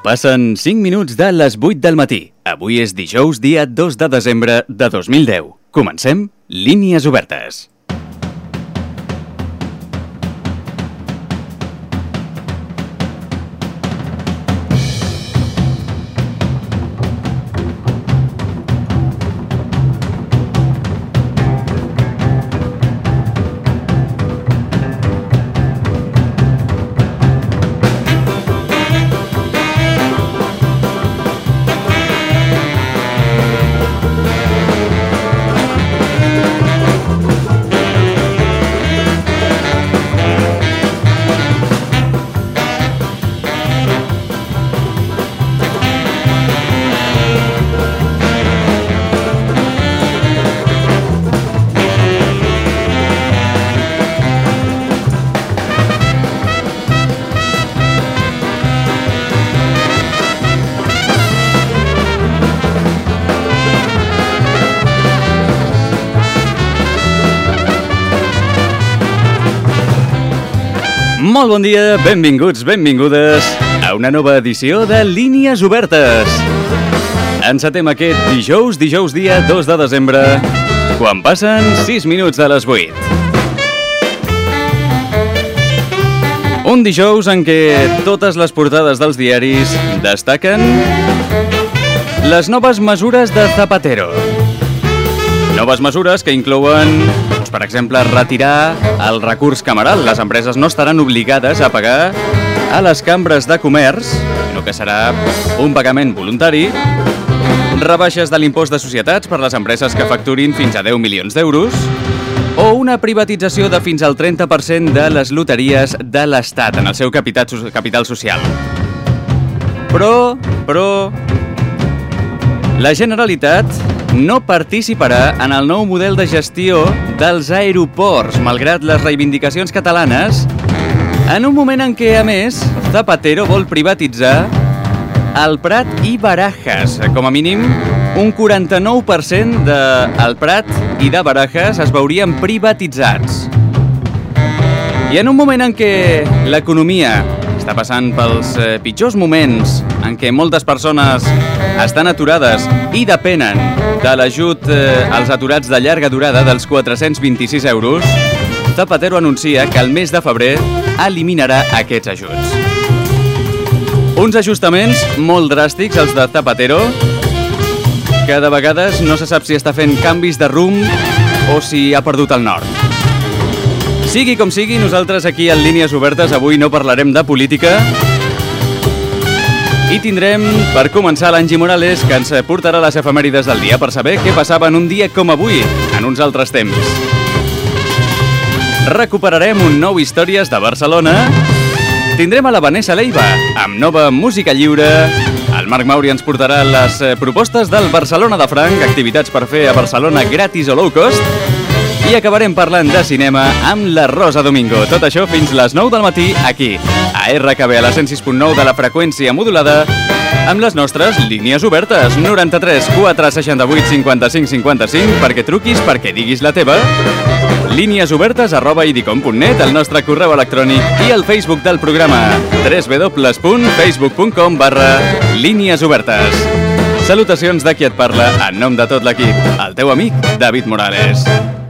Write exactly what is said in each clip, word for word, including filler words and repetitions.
Passen cinc minuts de les vuit del matí. Avui és dijous, dia dos de desembre de dos mil deu. Comencem Línies Obertes. Molt bon dia, benvinguts, benvingudes a una nova edició de Línies Obertes. Encetem aquest dijous, dijous dia dos de desembre, quan passen sis minuts de les vuit. Un dijous en què totes les portades dels diaris destaquen les noves mesures de Zapatero. Noves mesures que inclouen, per exemple, retirar el recurs cameral. Les empreses no estaran obligades a pagar a les cambres de comerç, sinó que serà un pagament voluntari. Rebaixes de l'impost de societats per les empreses que facturin fins a deu milions d'euros. O una privatització de fins al trenta per cent de les loteries de l'Estat en el seu capital, capital social. Però, però... la Generalitat no participarà en el nou model de gestió dels aeroports, malgrat les reivindicacions catalanes, en un moment en què, a més, Zapatero vol privatitzar el Prat i Barajas. Com a mínim, un quaranta-nou per cent del Prat i de Barajas es veurien privatitzats. I en un moment en què l'economia està passant pels eh, pitjors moments, en què moltes persones estan aturades i depenen de l'ajut eh, als aturats de llarga durada dels quatre-cents vint-i-sis euros, Zapatero anuncia que el mes de febrer eliminarà aquests ajuts. Uns ajustaments molt dràstics, els de Zapatero, que de vegades no se sap si està fent canvis de rumb o si ha perdut el nord. Sigui com sigui, nosaltres aquí a Línies Obertes avui no parlarem de política i tindrem, per començar, l'Angie Morales, que ens portarà les efemèrides del dia per saber què passava en un dia com avui, en uns altres temps. Recuperarem un nou Històries de Barcelona. Tindrem a la Vanessa Leiva, amb nova música lliure. El Marc Mauri ens portarà les propostes del Barcelona de Franc, activitats per fer a Barcelona gratis o low cost. I acabarem parlant de cinema amb la Rosa Domingo. Tot això fins les nou del matí, aquí, a R K B, a la cent sis punt nou de la freqüència modulada, amb les nostres línies obertes. noranta-tres quatre seixanta-vuit cinquanta-cinc cinquanta-cinc, perquè truquis, perquè diguis la teva. Línies obertes arroba idicom punt net, el nostre correu electrònic, i el Facebook del programa, w w w punt facebook punt com barra línies obertes. Salutacions de qui et parla, en nom de tot l'equip, el teu amic David Morales.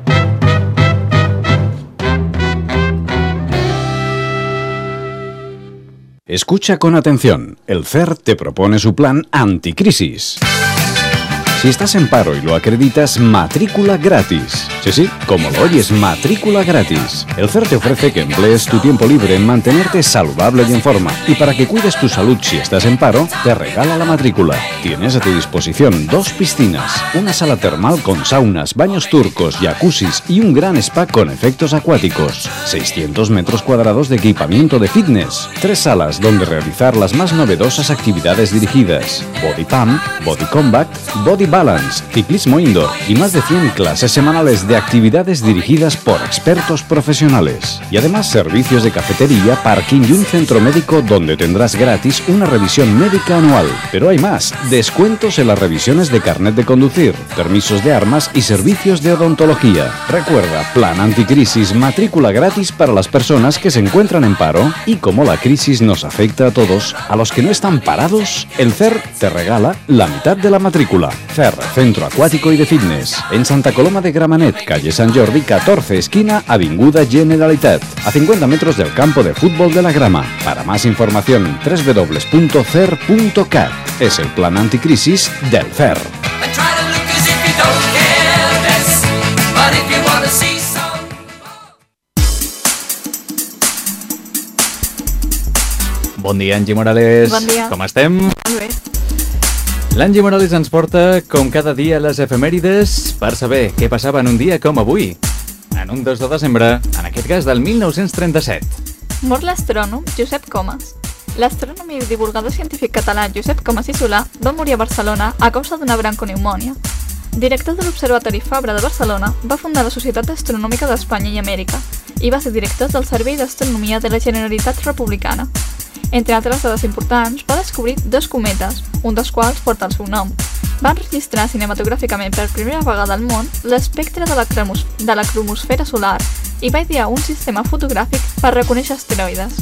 Escucha con atención. El C E R te propone su plan anticrisis. Si estás en paro y lo acreditas, matrícula gratis. Sí, sí, como lo oyes, matrícula gratis. El C E R te ofrece que emplees tu tiempo libre en mantenerte saludable y en forma. Y para que cuides tu salud si estás en paro, te regala la matrícula. Tienes a tu disposición dos piscinas, una sala termal con saunas, baños turcos, jacuzzis y un gran spa con efectos acuáticos. seiscientos metros cuadrados de equipamiento de fitness. Tres salas donde realizar las más novedosas actividades dirigidas. Body Pump, Body Combat, Body Balance, ciclismo indoor y más de cien clases semanales de actividades dirigidas por expertos profesionales. Y además servicios de cafetería, parking y un centro médico donde tendrás gratis una revisión médica anual. Pero hay más, descuentos en las revisiones de carnet de conducir, permisos de armas y servicios de odontología. Recuerda, plan anticrisis, matrícula gratis para las personas que se encuentran en paro. Y como la crisis nos afecta a todos, a los que no están parados, el C E R te regala la mitad de la matrícula. C E R, Centro Acuático y de Fitness, en Santa Coloma de Gramenet, calle San Jordi, catorce, esquina Avinguda Generalitat, a cincuenta metros del campo de fútbol de la Grama. Para más información, doble u doble u doble u punto c e r punto cat. Es el plan anticrisis del C E R. Bon dia, Angie Morales. Bon dia. Com estem? Molt bé. L'Angie Morales ens porta, com cada dia, les efemèrides per saber què passava en un dia com avui, en un dos de desembre, en aquest cas del mil nou-cents trenta-set. Mor l'astrònom Josep Comas. L'astrònom i divulgador científic català Josep Comas i Solà va morir a Barcelona a causa d'una broncopneumònia. Director de l'Observatori Fabra de Barcelona, va fundar la Societat Astronòmica d'Espanya i Amèrica i va ser director del Servei d'Astronomia de la Generalitat Republicana. Entre altres dades importants, va descobrir dos cometes, un dels quals porta el seu nom. Va enregistrar cinematogràficament per primera vegada al món l'espectre de la, cromos de la cromosfera solar i va idear un sistema fotogràfic per reconèixer asteroides.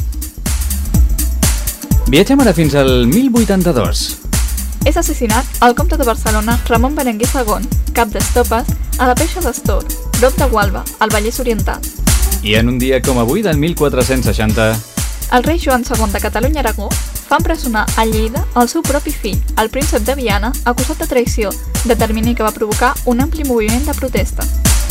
Viatgem ara fins al mil vuitanta-dos. És assassinat el comte de Barcelona Ramon Berenguer segon, cap d'estopes, a la Peixa d'Astor, prop de Gualba, al Vallès Oriental. I en un dia com avui del mil quatre-cents seixanta... El rei Joan segon de Catalunya-Aragó fa empresonar a Lleida el seu propi fill, el príncep de Viana, acusat de traïció, determinant que va provocar un ampli moviment de protesta.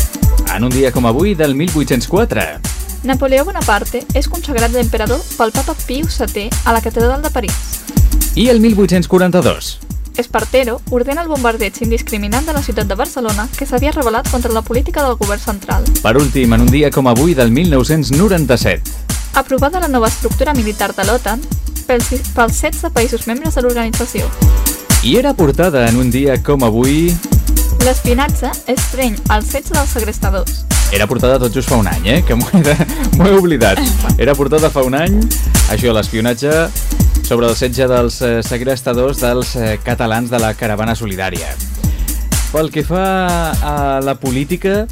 En un dia com avui del mil vuit-cents quatre... Napoleó Bonaparte és consagrat d'emperador pel papa Pius setè a la catedral de París. I el mil vuit-cents quaranta-dos... Espartero ordena el bombardeig indiscriminat de la ciutat de Barcelona que s'havia rebel·lat contra la política del govern central. Per últim, en un dia com avui del mil nou-cents noranta-set... Aprovada la nova estructura militar de l'OTAN pels, pels setze països membres de l'organització. I era portada en un dia com avui... L'espionatge estreny al setge dels segrestadors. Era portada tot just fa un any, eh? Que m'ho he, m'ho he oblidat. Era portada fa un any, això, l'espionatge sobre el setge dels eh, segrestadors dels eh, catalans de la caravana solidària. Pel que fa a la política...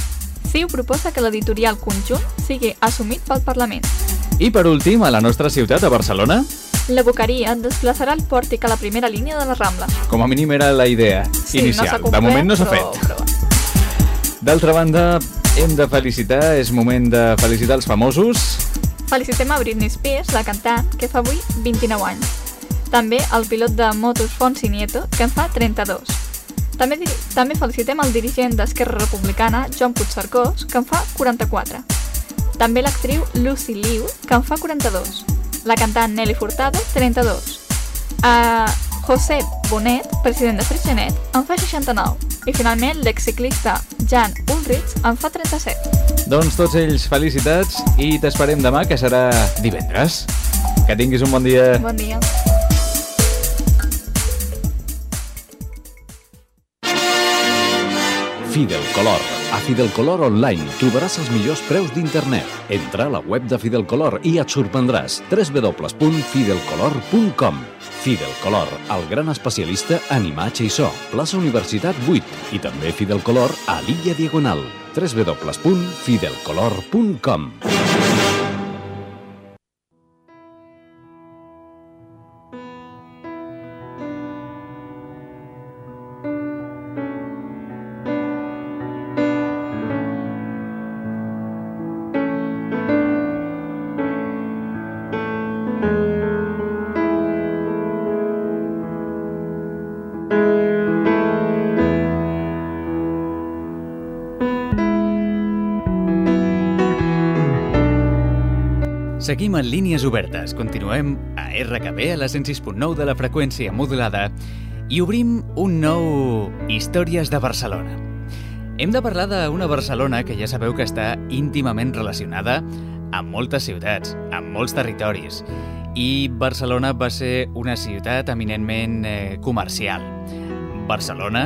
C I U proposa que l'editorial conjunt sigui assumit pel Parlament. I per últim, a la nostra ciutat, a Barcelona... La Boqueria desplaçarà el pòrtic a la primera línia de la Rambla. Com a mínim era la idea sí, inicial. No de moment no s'ha però, fet. Però... D'altra banda, hem de felicitar, és moment de felicitar els famosos. Felicitem a Britney Spears, la cantant, que fa avui vint-i-nou anys. També el pilot de motos Fonsi Nieto, que en fa trenta-dos. També, també felicitem el dirigent d'Esquerra Republicana, Joan Puigcercós, que en fa quaranta-quatre. També l'actriu Lucy Liu, que en fa quaranta-dos. La cantant Nelly Furtado, trenta-dos. Uh, José Bonet, president de Freixenet, en fa seixanta-nou. I finalment l'exciclista Jan Ulrich en fa trenta-set. Doncs tots ells felicitats i t'esperem demà, que serà divendres. Que tinguis un bon dia. Bon dia. Fidelcolor. A Fidelcolor Online trobaràs els millors preus d'internet. Entra a la web de Fidelcolor i et sorprendràs. doble u doble u doble u punt fidelcolor punt com. Fidelcolor, el gran especialista en imatge i so. Plaça Universitat vuit. I també Fidelcolor a l'Illa Diagonal. doble u doble u doble u punt fidelcolor punt com. Seguim en línies obertes, continuem a R K B a la cent sis punt nou de la freqüència modulada i obrim un nou Històries de Barcelona. Hem de parlar d'una Barcelona que ja sabeu que està íntimament relacionada amb moltes ciutats, amb molts territoris, i Barcelona va ser una ciutat eminentment eh, comercial. Barcelona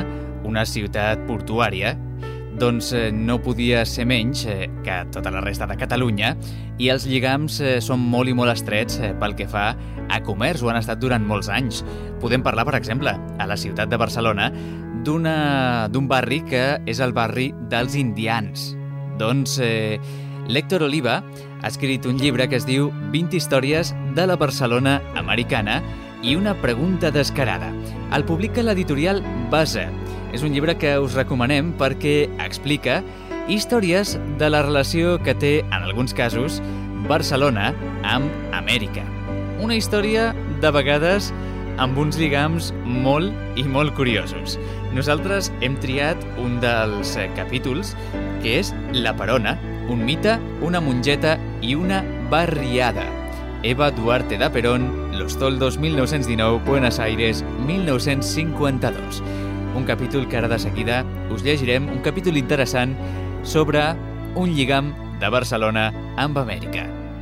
una ciutat portuària, doncs eh, no podia ser menys eh, que tota la resta de Catalunya, i els lligams eh, són molt i molt estrets eh, pel que fa a comerç, ho han estat durant molts anys. Podem parlar, per exemple, a la ciutat de Barcelona, d'una d'un barri que és el barri dels indians. Doncs eh, l'Héctor Oliva ha escrit un llibre que es diu vint històries de la Barcelona americana i una pregunta descarada. El publica l'editorial Base. És un llibre que us recomanem perquè explica històries de la relació que té, en alguns casos, Barcelona amb Amèrica. Una història, de vegades, amb uns lligams molt i molt curiosos. Nosaltres hem triat un dels capítols, que és La Perona, un mite, una mongeta i una barriada. Eva Duarte de Perón, Los Toldos, mil nou-cents dinou, Buenos Aires, mil nou-cents cinquanta-dos. Un capítol que ara de seguida us llegirem, un capítol interessant sobre un lligam de Barcelona amb Amèrica.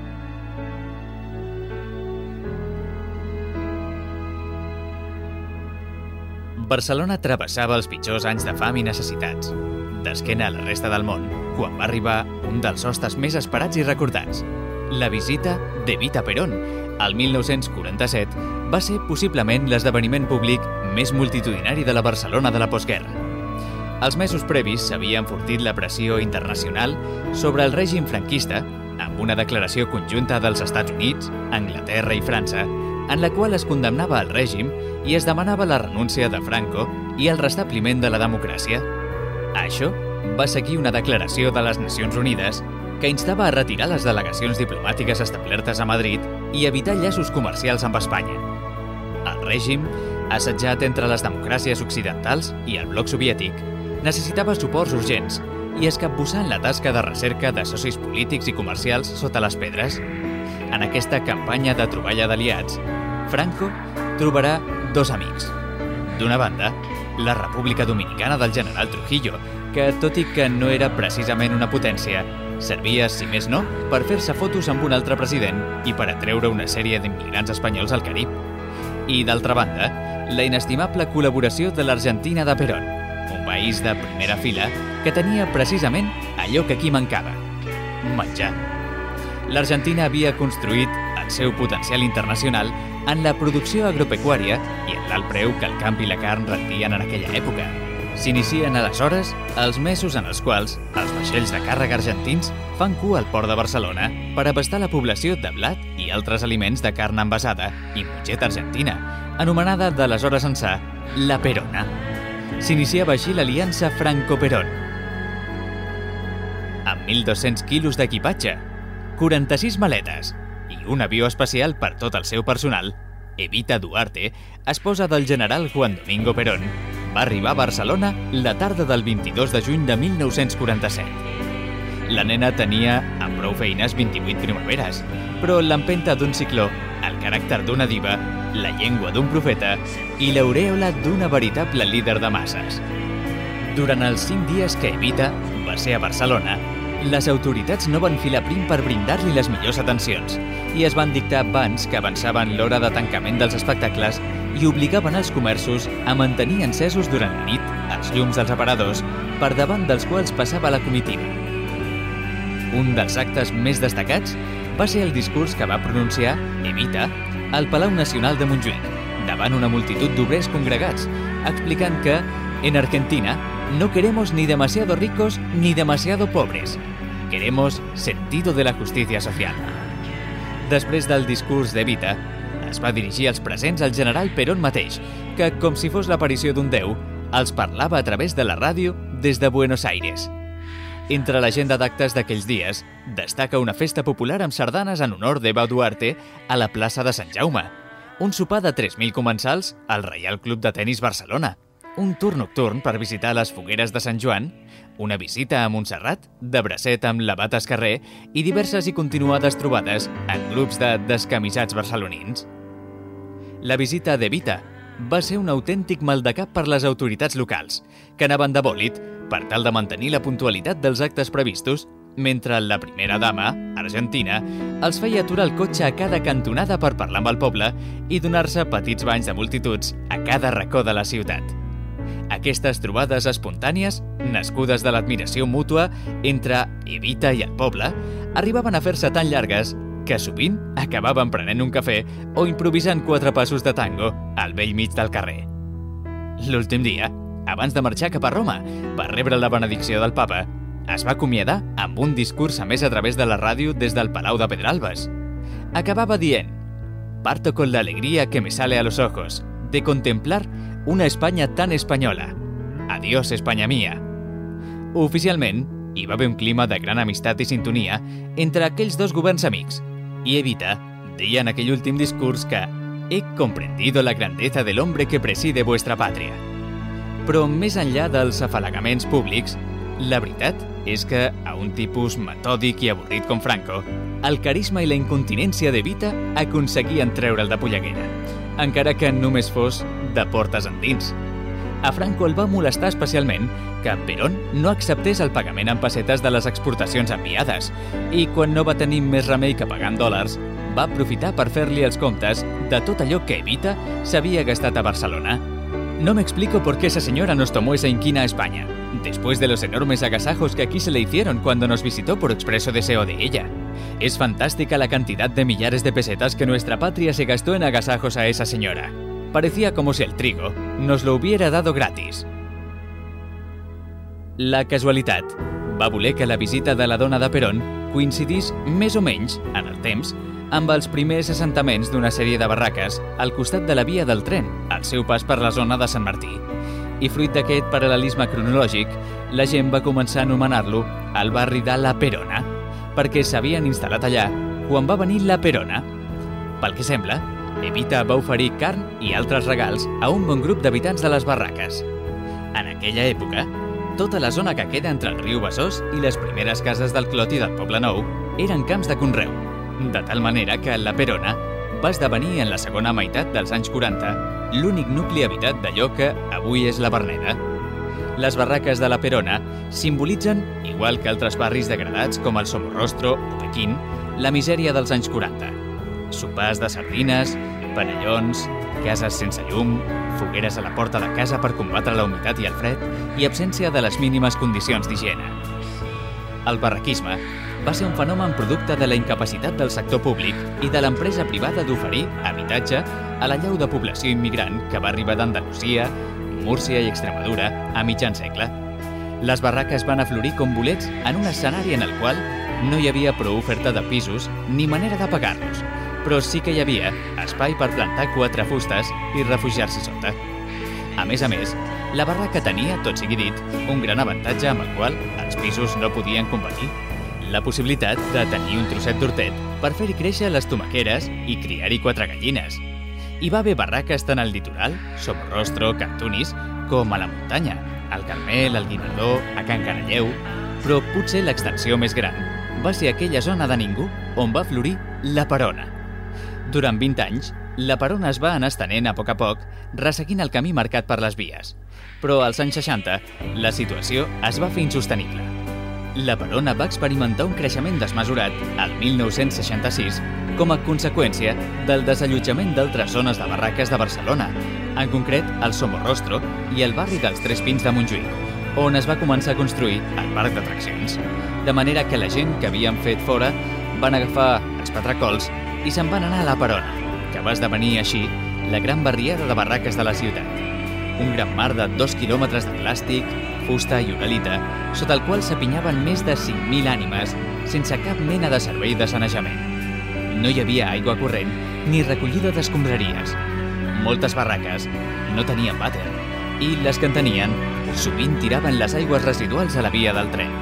Barcelona travessava els pitjors anys de fam i necessitats. D'esquena a la resta del món, quan va arribar un dels hostes més esperats i recordats, la visita d'Evita Perón. El mil nou-cents quaranta-set va ser possiblement l'esdeveniment públic més multitudinari de la Barcelona de la postguerra. Els mesos previs s'havia enfortit la pressió internacional sobre el règim franquista amb una declaració conjunta dels Estats Units, Anglaterra i França, en la qual es condemnava el règim i es demanava la renúncia de Franco i el restabliment de la democràcia. A això va seguir una declaració de les Nacions Unides que instava a retirar les delegacions diplomàtiques establertes a Madrid i evitar llaços comercials amb Espanya. El règim, assetjat entre les democràcies occidentals i el bloc soviètic, necessitava suports urgents i es capbussà en la tasca de recerca de socis polítics i comercials sota les pedres. En aquesta campanya de troballa d'aliats, Franco trobarà dos amics. D'una banda, la República Dominicana del general Trujillo, que, tot i que no era precisament una potència, servia, si més no, per fer-se fotos amb un altre president i per atreure una sèrie d'immigrants espanyols al Carib. I, d'altra banda, la inestimable col·laboració de l'Argentina de Perón, un país de primera fila que tenia precisament allò que aquí mancava: menjar. L'Argentina havia construït el seu potencial internacional en la producció agropecuària i en l'alt preu que el camp i la carn rendien en aquella època. S'inicien aleshores els mesos en els quals els vaixells de càrrega argentins fan cua al port de Barcelona per abastar la població de blat i altres aliments de carn envasada i mongeta argentina, anomenada d'aleshores ençà La Perona. S'iniciava així l'aliança Franco-Perón. Amb mil dos-cents quilos d'equipatge, quaranta-sis maletes i un avió especial per tot el seu personal, Evita Duarte, esposa del general Juan Domingo Perón, va arribar a Barcelona la tarda del vint-i-dos de juny de mil nou-cents quaranta-set. La nena tenia, amb prou feines, vint-i-vuit primaveres, però l'empenta d'un cicló, el caràcter d'una diva, la llengua d'un profeta i l'aurèola d'una veritable líder de masses. Durant els cinc dies que Evita va ser a Barcelona, les autoritats no van filar prim per brindar-li les millors atencions i es van dictar bans que avançaven l'hora de tancament dels espectacles i obligaven els comerços a mantenir encesos durant la nit els llums dels aparadors per davant dels quals passava la comitiva. Un dels actes més destacats va ser el discurs que va pronunciar Evita al Palau Nacional de Montjuïc, davant una multitud d'obrers congregats, explicant que en Argentina no queremos ni demasiado ricos ni demasiado pobres. Queremos sentido de la justicia social. Després del discurs d'Evita, es va dirigir als presents al general Perón mateix, que, com si fos l'aparició d'un déu, els parlava a través de la ràdio des de Buenos Aires. Entre l'agenda d'actes d'aquells dies, destaca una festa popular amb sardanes en honor d'Eva Duarte a la plaça de Sant Jaume, un sopar de tres mil comensals al Reial Club de Tenis Barcelona, un tour nocturn per visitar les fogueres de Sant Joan, una visita a Montserrat, de bracet amb l'Abat Escarrer i diverses i continuades trobades en grups de descamisats barcelonins. La visita d'Evita va ser un autèntic maldecap per les autoritats locals, que anaven de bòlit per tal de mantenir la puntualitat dels actes previstos, mentre la primera dama, argentina, els feia aturar el cotxe a cada cantonada per parlar amb el poble i donar-se petits banys de multituds a cada racó de la ciutat. Aquestes trobades espontànies, nascudes de l'admiració mútua entre Evita i el poble, arribaven a fer-se tan llargues que sovint acabaven prenent un cafè o improvisant quatre passos de tango al vell mig del carrer. L'últim dia, abans de marxar cap a Roma per rebre la benedicció del papa, es va acomiadar amb un discurs emès a través de la ràdio des del Palau de Pedralbes. Acabava dient: «Parto con la alegría que me sale a los ojos de contemplar una España tan española. Adiós, España mía». Oficialment, hi va haver un clima de gran amistat i sintonia entre aquells dos governs amics, i Evita deia en aquell últim discurs que «he comprendido la grandeza del hombre que preside vuestra patria». Però més enllà dels afalagaments públics, la veritat és que a un tipus metòdic i avorrit com Franco, el carisma i la incontinència d'Evita aconseguien treure'l de polleguera, encara que només fos de portes endins. A Franco el va molestar especialment que Perón no acceptés el pagament en pessetes de les exportacions enviades i, quan no va tenir més remei que pagar en dòlars, va aprofitar per fer-li els comptes de tot allò que Evita s'havia gastat a Barcelona. No me explico por qué esa señora nos tomó esa inquina a España, después de los enormes agasajos que aquí se le hicieron cuando nos visitó por expreso deseo de ella. Es fantástica la cantidad de millares de pesetas que nuestra patria se gastó en agasajos a esa señora. Parecía como si el trigo nos lo hubiera dado gratis. La casualitat va voler que la visita de la dona de Perón coincidís més o menys, en el temps, amb els primers assentaments d'una sèrie de barraques al costat de la via del tren, al seu pas per la zona de Sant Martí. I fruit d'aquest paral·lelisme cronològic, la gent va començar a anomenar-lo el barri de La Perona, perquè s'havien instal·lat allà quan va venir la Perona. Pel que sembla, Evita va oferir carn i altres regals a un bon grup d'habitants de les barraques. En aquella època, tota la zona que queda entre el riu Besòs i les primeres cases del Clot i del Poble Nou eren camps de conreu, de tal manera que la Perona va esdevenir en la segona meitat dels anys quaranta l'únic nucli habitat d'allò que avui és la Verneda. Les barraques de la Perona simbolitzen, igual que altres barris degradats com el Somorrostro o Pequín, la misèria dels anys quaranta. Sopars de sardines, panellons, cases sense llum, fogueres a la porta de casa per combatre la humitat i el fred i absència de les mínimes condicions d'higiene. El barraquisme va ser un fenomen producte de la incapacitat del sector públic i de l'empresa privada d'oferir habitatge a la llau de població immigrant que va arribar d'Andalusia, Múrcia i Extremadura a mitjan segle. Les barraques van aflorir com bolets en un escenari en el qual no hi havia prou oferta de pisos ni manera de pagar-los, però sí que hi havia espai per plantar quatre fustes i refugiar-s'hi sota. A més a més, la barraca tenia, tot sigui dit, un gran avantatge amb el qual els pisos no podien competir: la possibilitat de tenir un trosset d'hortet per fer-hi créixer les tomaqueres i criar-hi quatre gallines. Hi va haver barraques tant al litoral, Somorrostro, Cantunis, com a la muntanya, al Carmel, al Guinardó, a Can Canalleu, però potser l'extensió més gran va ser aquella zona de ningú on va florir la Perona. Durant vint anys, la Perona es va anar estenent a poc a poc, resseguint el camí marcat per les vies. Però als anys seixanta, la situació es va fer insostenible. La Perona va experimentar un creixement desmesurat al mil nou-cents seixanta-sis com a conseqüència del desallotjament d'altres zones de barraques de Barcelona, en concret el Somorrostro i el barri dels Tres Pins de Montjuïc, on es va començar a construir el parc d'atraccions. De manera que la gent que havien fet fora van agafar els patracols i se'n van anar a la Perona, que va esdevenir així la gran barriada de barraques de la ciutat. Un gran mar de dos quilòmetres de plàstic, fusta i uralita, sota el qual s'apinyaven més de cinc mil ànimes sense cap mena de servei de sanejament. No hi havia aigua corrent ni recollida d'escombraries. Moltes barraques no tenien vàter i les que en tenien sovint tiraven les aigües residuals a la via del tren.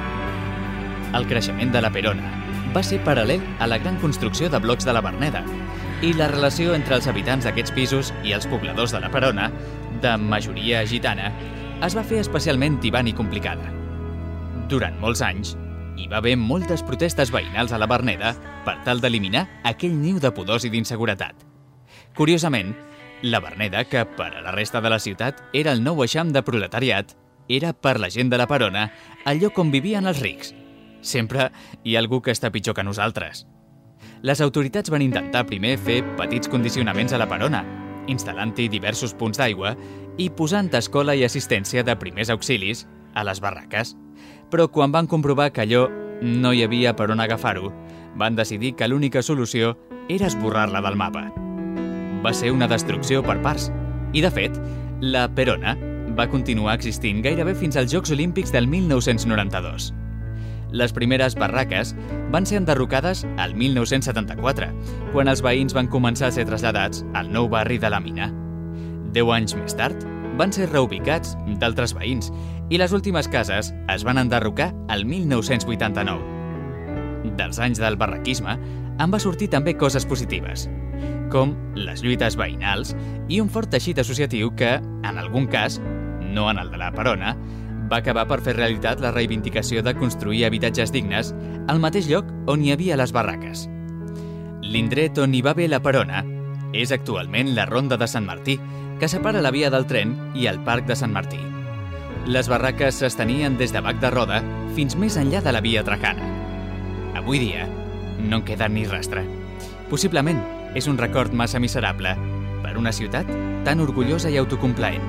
El creixement de la Perona va ser paral·lel a la gran construcció de blocs de la Verneda i la relació entre els habitants d'aquests pisos i els pobladors de la Perona, de majoria gitana, es va fer especialment tibant i complicada. Durant molts anys, hi va haver moltes protestes veïnals a la Verneda per tal d'eliminar aquell niu de pudors i d'inseguretat. Curiosament, la Verneda, que per a la resta de la ciutat era el nou eixam de proletariat, era per la gent de la Perona el lloc on vivien els rics. Sempre hi ha algú que està pitjor que nosaltres. Les autoritats van intentar primer fer petits condicionaments a la Perona, instal·lant-hi diversos punts d'aigua i posant escola i assistència de primers auxilis a les barraques. Però quan van comprovar que allò no hi havia per on agafar-ho, van decidir que l'única solució era esborrar-la del mapa. Va ser una destrucció per parts. I, de fet, la Perona va continuar existint gairebé fins als Jocs Olímpics del mil nou-cents noranta-dos. Les primeres barraques van ser enderrocades al mil nou-cents setanta-quatre, quan els veïns van començar a ser traslladats al nou barri de la Mina. Deu anys més tard, van ser reubicats d'altres veïns i les últimes cases es van enderrocar al mil nou-cents vuitanta-nou. Dels anys del barraquisme en va sortir també coses positives, com les lluites veïnals i un fort teixit associatiu que, en algun cas, no en el de la Perona, va acabar per fer realitat la reivindicació de construir habitatges dignes al mateix lloc on hi havia les barraques. L'indret on hi va haver la Perona és actualment la Ronda de Sant Martí, que separa la via del tren i el Parc de Sant Martí. Les barraques s'estenien des de Bac de Roda fins més enllà de la via Trajana. Avui dia no en queda ni rastre. Possiblement és un record massa miserable per una ciutat tan orgullosa i autocomplaent.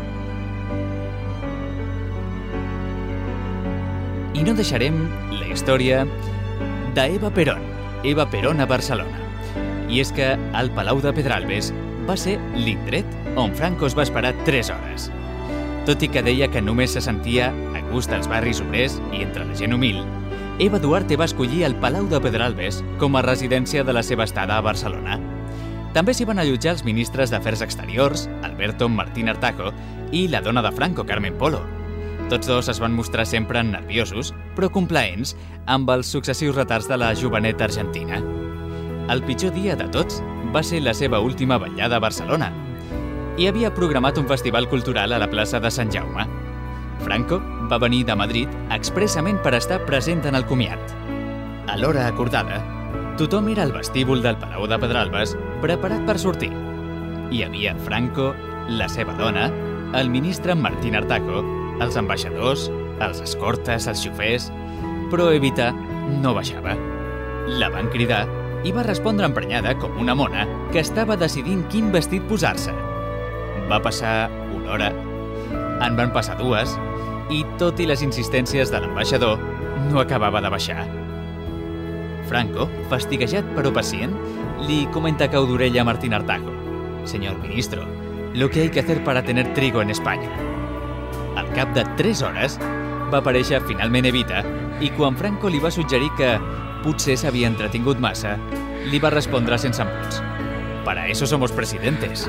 I no deixarem la història d'Eva Perón, Eva Perón a Barcelona. I és que el Palau de Pedralbes va ser l'indret on Franco es va esperar tres hores. Tot i que deia que només se sentia a gust als barris obrers i entre la gent humil, Eva Duarte va escollir el Palau de Pedralbes com a residència de la seva estada a Barcelona. També s'hi van allotjar els ministres d'Afers Exteriors, Alberto Martín Artajo, i la dona de Franco, Carmen Polo. Tots dos es van mostrar sempre nerviosos, però complaents amb els successius retards de la jovenet argentina. El pitjor dia de tots va ser la seva última vetllada a Barcelona. Hi havia programat un festival cultural a la plaça de Sant Jaume. Franco va venir de Madrid expressament per estar present en el comiat. A l'hora acordada, tothom era al vestíbul del Palau de Pedralbes preparat per sortir. Hi havia Franco, la seva dona, el ministre Martín Artajo, els ambaixadors, els escortes, els xofers, però Evita no baixava. La van cridar i va respondre emprenyada com una mona que estava decidint quin vestit posar-se. Va passar una hora, en van passar dues, i tot i les insistències de l'ambaixador, no acabava de baixar. Franco, fastiguejat però pacient, li comenta cau d'orella a Martín Artajo: «Señor ministro, lo que hay que hacer para tener trigo en España». Al cap de tres hores va aparèixer finalment Evita i quan Franco li va suggerir que potser s'havia entretingut massa, li va respondre sense embuts: «Para eso somos presidentes».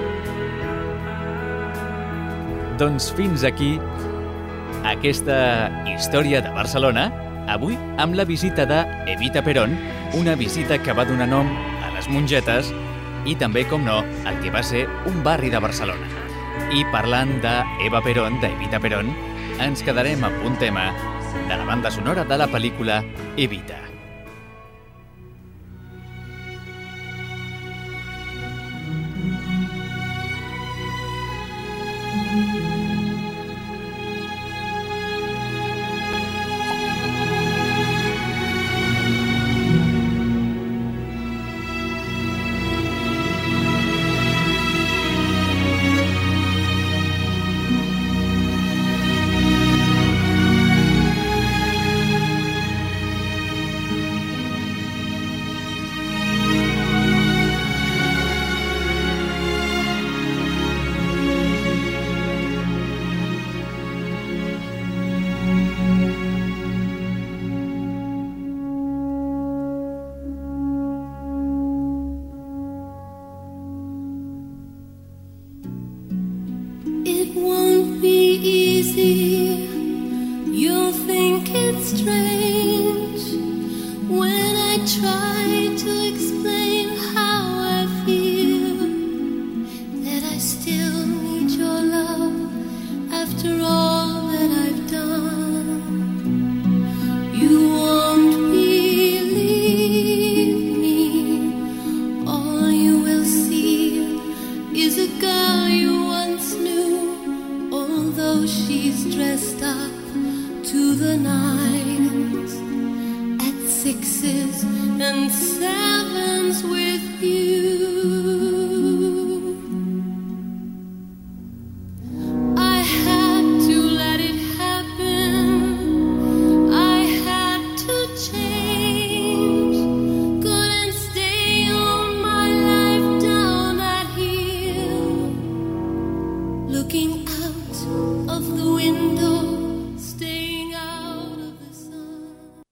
Doncs fins aquí aquesta història de Barcelona, avui amb la visita de Evita Perón, una visita que va donar nom a les mongetes i també, com no, el que va ser un barri de Barcelona. I parlant d'Eva Perón, d'Evita Perón, ens quedarem amb un tema de la banda sonora de la pel·lícula Evita. And sevens with you. looking out of the window, staying out of the sun.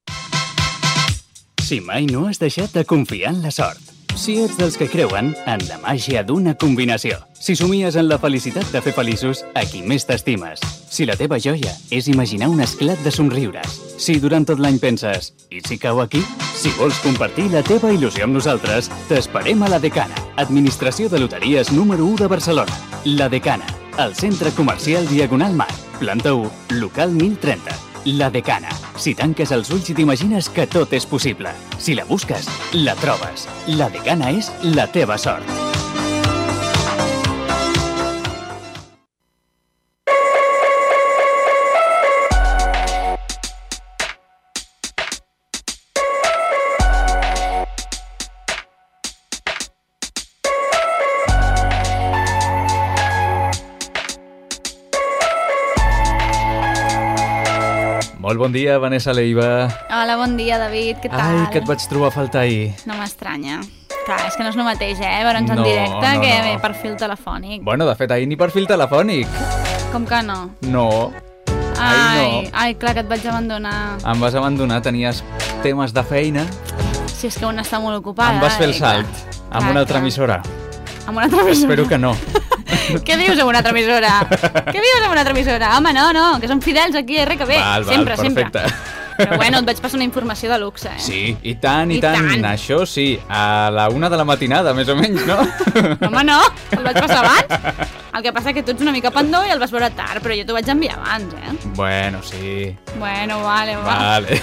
Si mai no has deixat de confiar en la sort. Si ets dels que creuen en la màgia d'una combinació. Si somies en la felicitat de fer feliços a qui més t'estimes. Si la teva joia és imaginar un esclat de somriures. Si durant tot l'any penses, i si cau aquí? Si vols compartir la teva il·lusió amb nosaltres, t'esperem a La Decana, Administració de Loteries número u de Barcelona. La Decana, al centre comercial Diagonal Mar, planta u, local mil trenta. La Decana. Si tanques els ulls i t'imagines que tot és possible. Si la busques, la trobes. La Decana és la teva sort. Molt bon dia, Vanessa Leiva. Hola, bon dia, David, què tal? Ai, que et vaig trobar a faltar ahir. No m'estranya. Clar, és que no és el mateix, eh? Veure'ns en No, directe no, que no. per fil telefònic. Bueno, de fet, ahir ni per fil telefònic. Com que no? No, Ai, Ai, no. ai, clar, que et vaig abandonar. em vas abandonar, tenies temes de feina. Si és que una està molt ocupada. Em vas fer el i clar. salt amb Clar, una altra clar. emissora. Amb una altra emissora? Espero que no. Què dius amb una altra emissora? Què dius amb una altra emissora? Home, no, no, que som fidels aquí a R K B. Val, val, sempre, perfecte. sempre. Però bueno, et vaig passar una informació de luxe, eh? Sí, i tant, i, I tant. tant. Això sí, a la una de la matinada, més o menys, no? Home, no, el vaig passar abans. El que passa que tu ets una mica pendó i el vas veure tard, però jo t'ho vaig enviar abans, eh? Bueno, sí. Bueno, vale, va. Vale.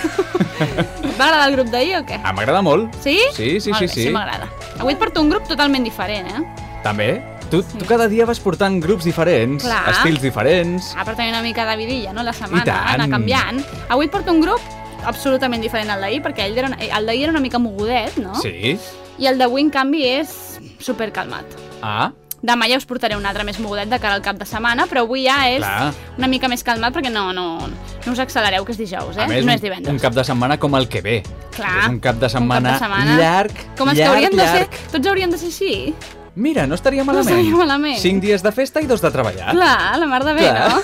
Et va agradar el grup d'ahir o què? Ah, m'agrada molt. Sí? Sí, sí, Molt sí, bé, sí. sí m'agrada. Avui et porto un grup totalment diferent, eh? També? Tu, tu cada dia vas portant grups diferents, Clar. estils diferents. Ah, per tenir una mica de vidilla, no? La setmana, I tant. anar canviant. Avui et porto un grup absolutament diferent al d'ahir, perquè ell era una, el d'ahir era una mica mogudet, no? Sí. I el d'avui, en canvi, és supercalmat. Ah, Demà ja us portaré un altre més mogudet de cara al cap de setmana, però avui ja és Clar. una mica més calmat perquè no, no, no us accelereu que és dijous, eh? a més, no un, és divendres. un cap de setmana com el que ve. Clar, És un cap de setmana, un cap de setmana llarg, Com els llarg, que haurien de ser, llarg. tots haurien de ser així. Mira, no estaria malament. estaria malament. Cinc dies de festa i dos de treballar. Clar, la mar de bé, Clar.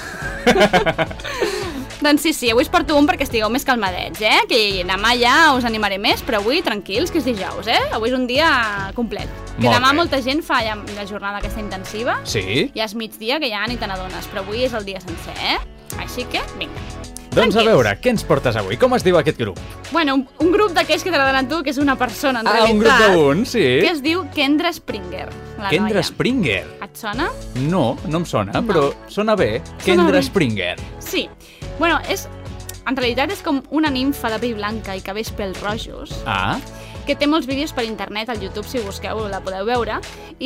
no? Doncs sí, sí, avui us porto un perquè estigueu més calmadets, eh? Que demà ja us animaré més, però avui tranquils, que és dijous, eh? Avui és un dia complet. Que Molt demà bé. molta gent fa ja la jornada aquesta intensiva. Sí? Ja és migdia, que ja ni te n'adones, però avui és el dia sencer, eh? Així que, vinga. Doncs a Tranquils. veure, què ens portes avui? Com es diu aquest grup? Bueno, un, un grup d'aquells que t'agraden a tu, que és una persona Ah, un grup entrevistat, d'un, sí. que es diu Kendra Springer, la Kendra noia. Springer. Et sona? No, no em sona, No. però sona bé. Kendra bé. Springer. Sí. Bueno, és... En realitat és com una nimfa de pell blanca i cabells pèls rojos, Ah, que té molts vídeos per internet, al YouTube, si busqueu, la podeu veure,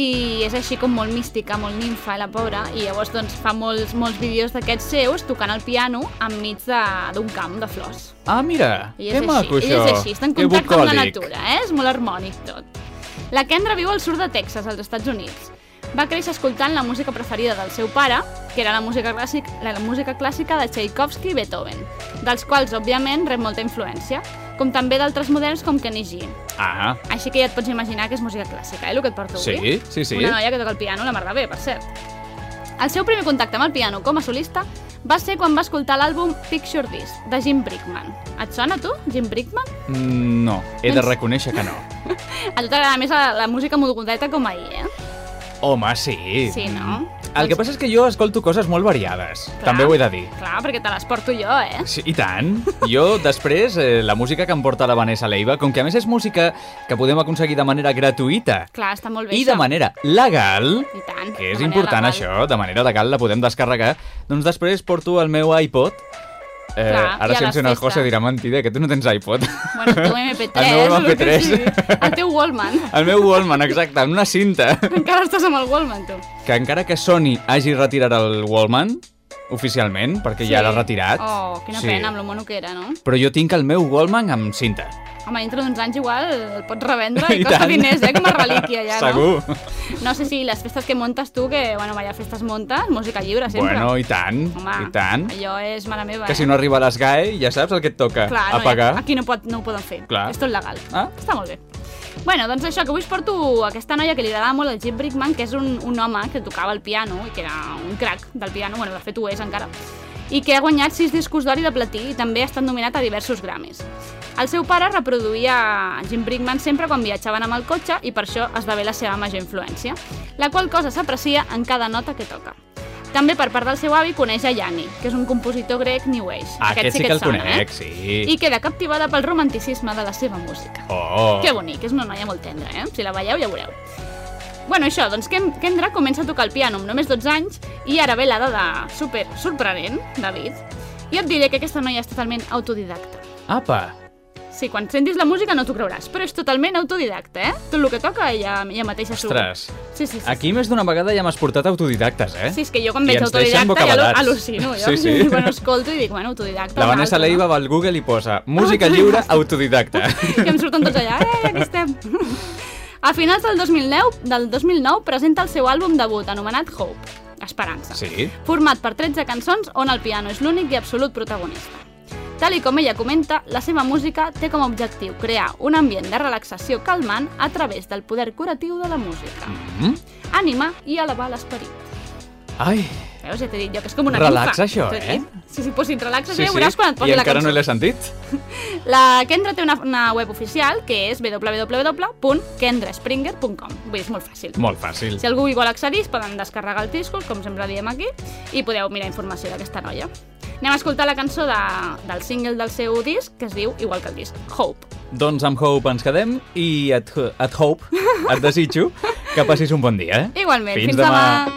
i és així com molt mística, molt nimfa, la pobra, i llavors doncs, fa molts, molts vídeos d'aquests seus tocant el piano enmig de- d'un camp de flors. ah mira, I que és maco així, això. ell és així, està en Que contacte amb la bucòlic. natura, eh? És molt harmònic tot. La Kendra viu al sud de Texas, als Estats Units. Va créixer escoltant la música preferida del seu pare, que era la música, clàssic, la música clàssica de Tchaikovsky i Beethoven, dels quals, òbviament, rep molta influència, com també d'altres moderns com Kenny G. Ah, Així que ja et pots imaginar que és música clàssica, eh, el que et porto avui. sí, sí, sí. Una noia que toca el piano, la mar de bé, per cert. El seu primer contacte amb el piano com a solista va ser quan va escoltar l'àlbum Picture This, de Jim Brickman. Et sona, tu, Jim Brickman? Mm, no, he de Doncs- reconèixer que no. A tu t'agrada més la, la música moduleta com ahir, eh? Home, sí. Sí, no? El que passa és que jo escolto coses molt variades, Clar. també ho he de dir. Clar, perquè te les porto jo, eh? Sí, i tant. Jo, després, eh, la música que em porta la Vanessa Leiva, com que a més és música que podem aconseguir de manera gratuïta Clar, està molt bé i això. de manera legal, I tant, que és de manera important legal. això, de manera legal la podem descarregar, doncs després porto el meu iPod. Eh, Clar, ara i a si em les sent el festes. José dirà mentida, que tu no tens iPod. Bueno, el teu M P tres, El meu el que M P tres. sigui. El teu Wallman. El meu Wallman, exacte, en una cinta. Encara estàs amb el Wallman, tu. Que encara que Sony hagi retirat el Wallman, oficialment, perquè ja l'ha retirat. Oh, quina Sí. pena, amb lo mono que era, no? Però jo tinc el meu Wallman amb cinta. Home, dintre d'uns anys igual el pots revendre i, I costa tant. diners, eh? Com a relíquia ja, Segur. no? No sé si les festes que montes tu, que, bueno, vaya festes montes, música lliure sempre. Bueno, i tant, Home, i tant. allò és mare meva, Que eh? si no arriba a les G A E, ja saps el que et toca, Clar, a no, pagar. aquí no, pot, no ho poden fer. Clar. És tot legal. Ah. Està molt bé. Bueno, doncs això, que avui us porto aquesta noia que li agradava molt el Jim Brickman, que és un, un home que tocava el piano i que era un crack del piano, bueno, de fet ho és encara, i que ha guanyat sis discos d'or i de platí i també ha estat nominat a diversos Grammys. El seu pare reproduïa Jim Brickman sempre quan viatjaven amb el cotxe i per això esdevé la seva major influència, la qual cosa s'aprecia en cada nota que toca. També per part del seu avi coneix a Yanni, que és un compositor grec New Age. Ah, aquest sí que el sona, conec, eh? sí. I queda captivada pel romanticisme de la seva música. Oh. Que bonic, és una noia molt tendra, eh? Si la veieu ja veureu. Bueno, això, doncs Kendra comença a tocar el piano amb només dotze anys i ara ve l'ada de super sorprenent, David. I et diré que aquesta noia és totalment autodidacta. Apa! Sí, quan sentis la música no t'ho creuràs, però és totalment autodidacta, eh? Tot el que toca ella, ella mateixa s'ho... Ostres! Sí, sí, sí. Aquí més d'una vegada ja m'has portat autodidactes, eh? Sí, és que jo quan I veig ens deixen autodidacta ja bocabadats. al·lucino. Jo. Sí, sí. I quan escolto i dic, bueno, autodidacta... La Vanessa altre, Leiva no? va al Google i posa música lliure autodidacta. I em surten tots allà, eh, aquí estem. A finals del dos mil nou, del dos mil nou presenta el seu àlbum debut, anomenat Hope, Esperança, Sí? format per tretze cançons on el piano és l'únic i absolut protagonista. Tal i com ella comenta, la seva música té com a objectiu crear un ambient de relaxació calmant a través del poder curatiu de la música, Mm? animar i elevar l'esperit. Ai, Veus, ja t'he dit jo que és com una Relaxa, ninfa. això, T'ho he eh? dit. Sí, sí, pues si et relaxes, sí, ja sí. veuràs quan et posi I la encara cançó. no l'he sentit. La Kendra té una, una web oficial que és w w w punt kendra springer punt com. Vull dir, és molt fàcil. Molt fàcil. Si algú hi vol accedir, es poden descarregar els discos, com sempre diem aquí, i podeu mirar informació d'aquesta noia. Anem a escoltar la cançó de, del single del seu disc, que es diu, igual que el disc, Hope. Doncs amb Hope ens quedem i et, et Hope, et desitjo que passis un bon dia, eh? Igualment, fins, Fins fins demà. demà.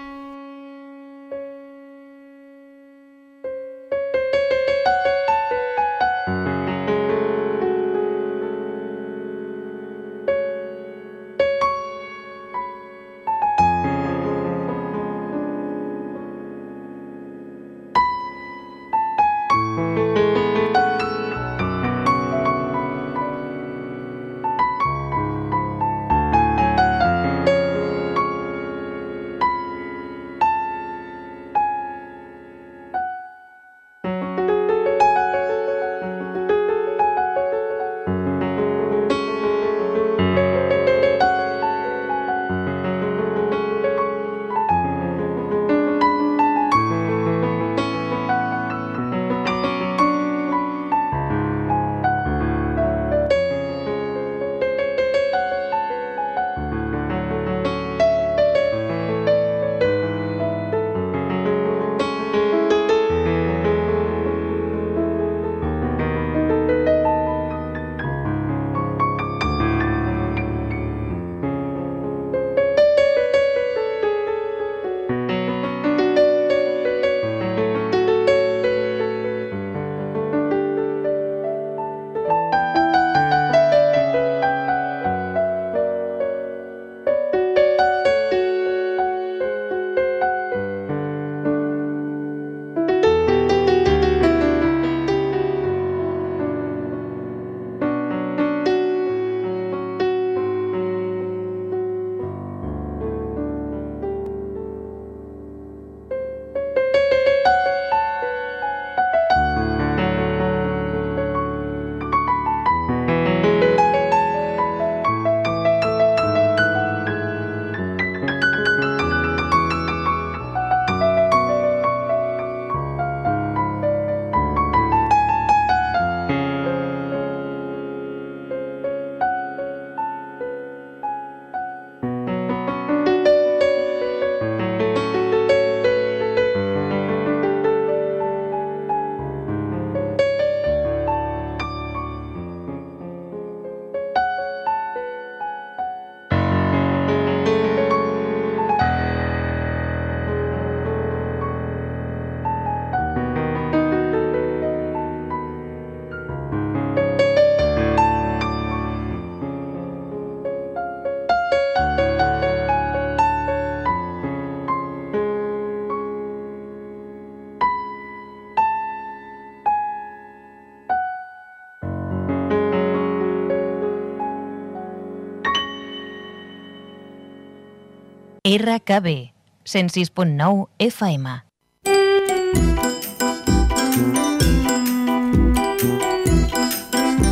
R K B, cent sis punt nou F M.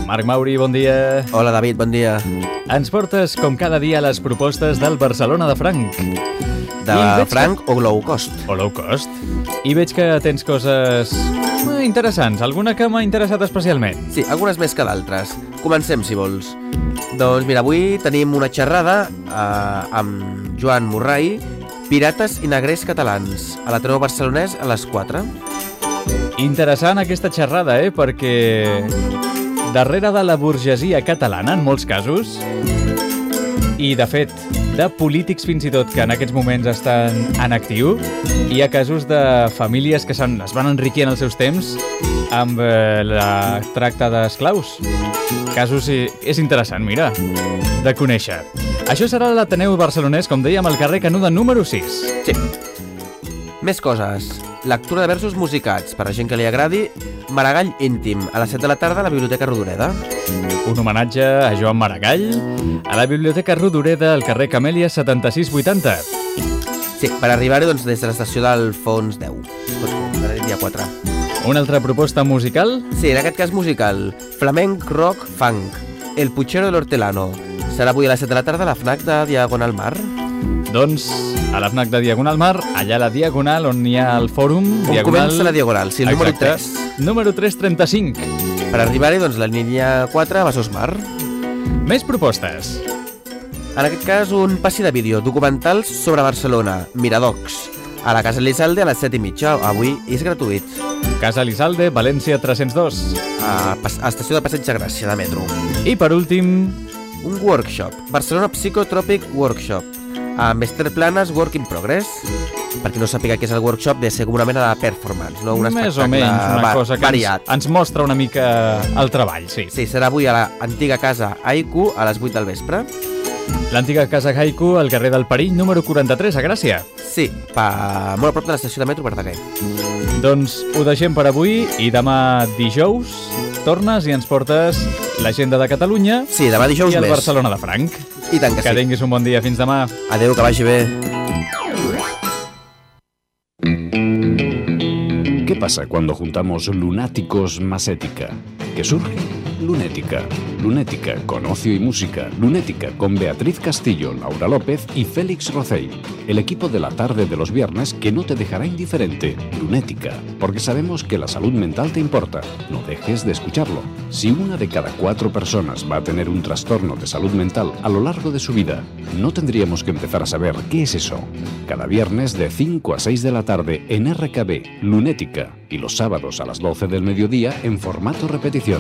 Marc Mauri, bon dia. Hola, David, bon dia. Ens portes, com cada dia, les propostes del Barcelona de Franc. De Franc que... o low cost. O low cost. I veig que tens coses eh, interessants. Alguna que m'ha interessat especialment? Sí, algunes més que d'altres. Comencem, si vols. Doncs mira, avui tenim una xerrada eh, amb Joan Morrai, Pirates i negrers catalans, a l'Ateneu Barcelonès a les quatre. Interessant aquesta xerrada, eh? Perquè darrere de la burgesia catalana, en molts casos, i de fet, de polítics fins i tot que en aquests moments estan en actiu, hi ha casos de famílies que es van enriquir en els seus temps amb eh, la tracta d'esclaus. Casos és interessant, mira, de conèixer. Això serà l'Ateneu Barcelonès, com dèiem, al carrer Canuda número sis. Sí. Més coses. Lectura de versos musicats, per a gent que li agradi, Maragall íntim, a les set de la tarda a la Biblioteca Rodoreda. Un homenatge a Joan Maragall a la Biblioteca Rodoreda al carrer Camèlia setanta-sis vuitanta. Sí, per arribar-hi doncs, des de l'estació d'Alfons deu. Dia quatre. Una altra proposta musical? Sí, en aquest cas musical. Flamenc, rock, funk. El Puchero de l'Hortelano. Serà avui a les set de la tarda a la FNAC de Diagonal Mar. Doncs a la FNAC de Diagonal Mar, allà a la Diagonal, on hi ha el fòrum. On Diagonal... comença la Diagonal, sí, el número tres. Número tres trenta-cinc. Per arribar-hi, doncs, la línia quatre a Besòs Mar. Més propostes. En aquest cas, un passi de vídeo, documentals sobre Barcelona, Miradocs, a la Casa Elizalde a les set i mitja. Avui és gratuït. Casa Elizalde, València tres-cents dos. A, a estació de Passeig de Gràcia, de metro. I per últim... un workshop, Barcelona Psychotropic Workshop, amb Esther Planes Work in Progress. Per qui no sàpiga què és el workshop, de ser com una mena de performance, no? Un Més o menys, una cosa que variat. ens, ens mostra una mica el treball, sí. Sí, serà avui a l'antiga casa Haiku a les vuit del vespre. L'antiga casa Haiku al carrer del Perill, número quaranta-tres, a Gràcia. Sí, pa... molt a prop de l'estació de metro Verdaguer. Doncs ho deixem per avui i demà dijous tornes i ens portes l'agenda de Catalunya. Sí, demà dijous i el més. Barcelona de Franc. I tant que, que sí. Que tinguis un bon dia. Fins demà. Adéu, que vagi bé. ¿Qué pasa cuando juntamos lunáticos más ética? ¿Qué surge? Lunética. Lunética con ocio y música. Lunética con Beatriz Castillo, Laura López y Félix Rocey. El equipo de la tarde de los viernes que no te dejará indiferente. Lunética. Porque sabemos que la salud mental te importa. No dejes de escucharlo. Si una de cada cuatro personas va a tener un trastorno de salud mental a lo largo de su vida, no tendríamos que empezar a saber qué es eso. Cada viernes de cinco a seis de la tarde en R K B, Lunética. Y los sábados a las doce del mediodía en formato repetición.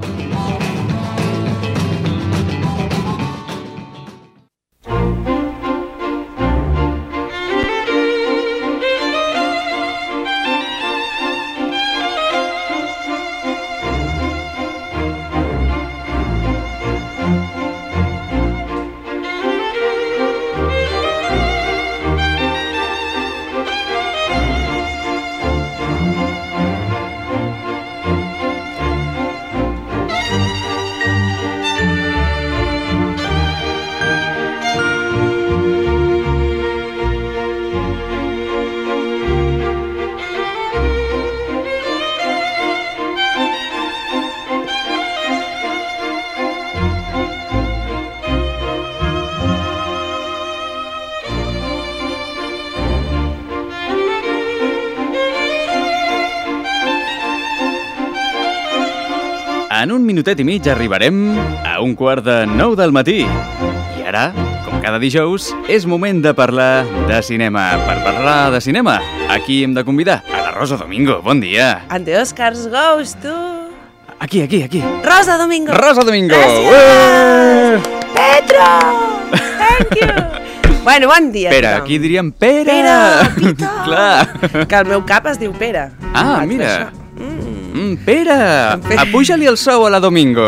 En un minutet i mig arribarem a un quart de nou del matí. I ara, com cada dijous, és moment de parlar de cinema. Per parlar de cinema, aquí hem de convidar a la Rosa Domingo. Bon dia. Ante Oscars Ghost, tu. Aquí, aquí, aquí. Rosa Domingo. Rosa Domingo. Gràcies. Petro. Thank you. Bueno, bon dia. Pere, aquí diríem Pere. Pere, Pita. Clar. Que el meu cap es diu Pere. Ah, mira. Mm, Pere, apuja-li el sou a la Domingo.